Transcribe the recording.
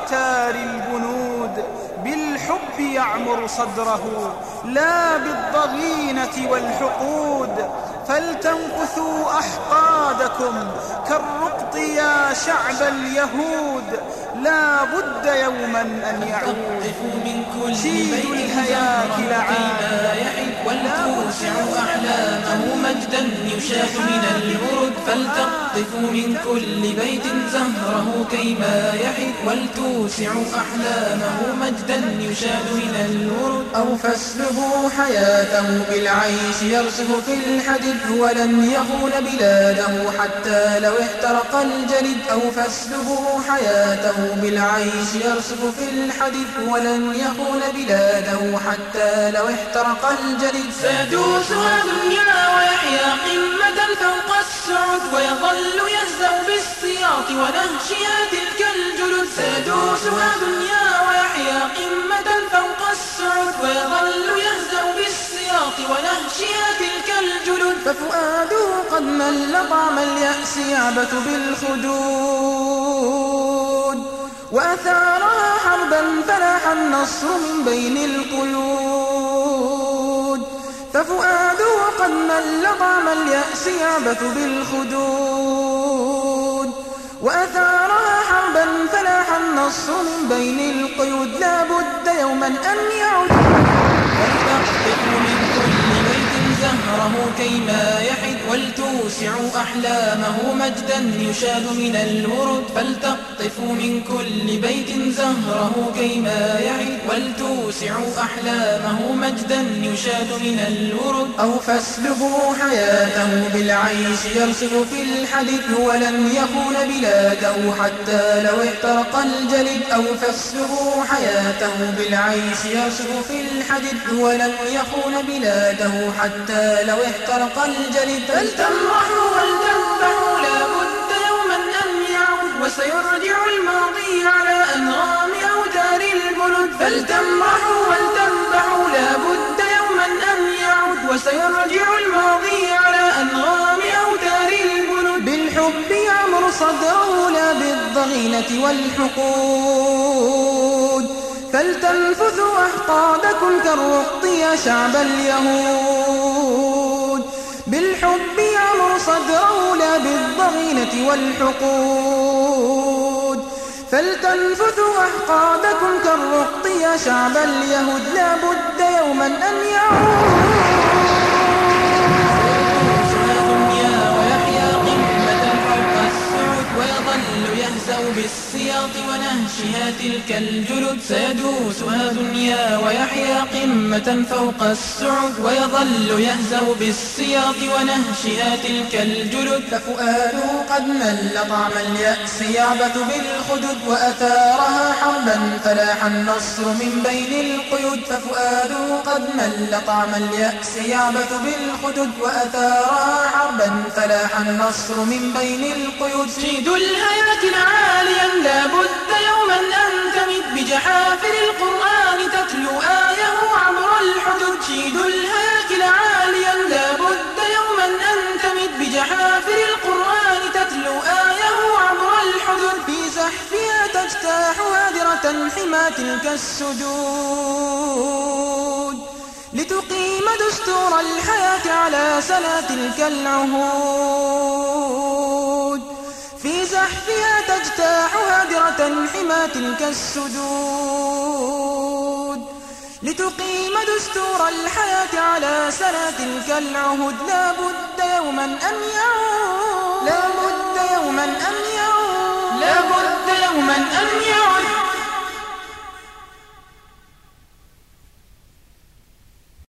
أوتار البنود، بالحب يعمر صدره لا بالضغينة والحقود. فلتنقثوا أحقادكم كالرقط يا شعب اليهود، لا بد يوما أن يعود شيد الهياك لعام ولتوسع أحلامه مجدا يشاف من الورد. فلتقطفوا من كل بيت زهره كيما يحد، ولتوسع أحلامه مجدا يشاف من الورد. أو فاسلبوا حياته بالعيش يرسف في الحديد، ولن يخون بلاده حتى لو احترق الجلد. أو فاسلبوا حياته بالعيش يرسف في الحديد، ولن يخون بلاده حتى لو احترق الجلد. سيدوسها دنيا ويحيا قمة فوق السعود، ويظل يهزأ بالسياط ونهشها تلك الجلود. سيدوسها دنيا ويحيا قمة فوق السعود، ويظل يهزأ بالسياط ونهشها تلك الجلود. ففؤاده قد مل طعم اليأس يعبث بالخدود، وأثارها حربا فلاح النصر من بين القيود. ففؤاده قد مل طعم اليأس يعبث بالخدود، وأثارها حربا فلاح النصر من بين القيود. لا بد يوما أن يعود ولتقطفوا من كل بيت زهره كيما يحد، ولتوسع أحلامه مجدا يشاد من الورد. فلتقطفوا من كل بيت زهره كيما يحد، ولتوسع أحلامه مجدا يشاد من الورد. أو فاسلبوا حياته بالعيش يرسف في الحديد، ولن يخون بلاده حتى لو احترق الجلد. أو فاسلبوا حياته بالعيش يرسف في الحديد، ولن يخون بلاده حتى لو احترق الجلد. فلتمرحوا ولتذبحوا لا بد يوما أن يعود، وسيرجع الماضي على أنغام أوتار البلد. فلتمرحوا ولتذبحوا لا بد يوما أن يعود، وسيرجع الماضي على أنغام أوتار البلد. بالحب يعمر صدره لا بالضغينة والحقود. فلتنفثوا أحقادكم كالرقط يا شعب اليهود. بالحب يعمر صدره لا بالضغينة والحقود. فلتنفثوا أحقادكم كالرقط يا شعب اليهود. لا بد يوما أن يعود بالسياط ونهشها تلك الجلود. سيدوسها دنيا ويحيا قمة فوق السعود، ويظل يهزأ بالسياط ونهشها تلك الجلود. ففؤاده قد مل طعم اليأس يعبث بالخدود، وأثارها حربا فلاح النصر من بين القيود. ففؤاده قد مل طعم اليأس يعبث بالخدود، وأثارها حربا فلاح النصر من بين القيود. شيد الحياة عاليا لا بد يوما أن تمد بجحافل القرآن تتلو آيه عبر الحدود. شيد الحياة عاليا لا بد يوما أن تمد بجحافل القرآن تتلو آيه عبر الحدود. في زحفها تجتاح هادرة حما تلك السدود، لتقيم دستور الحياة على سنا تلك العهود. في زحفها تجتاح هادرة حما تلك السدود، لتقيم دستور الحياة على سنا تلك العهود. لا بد يوما أن يعود، لا بد يوما أن يعود، لا بد يوما أن يعود.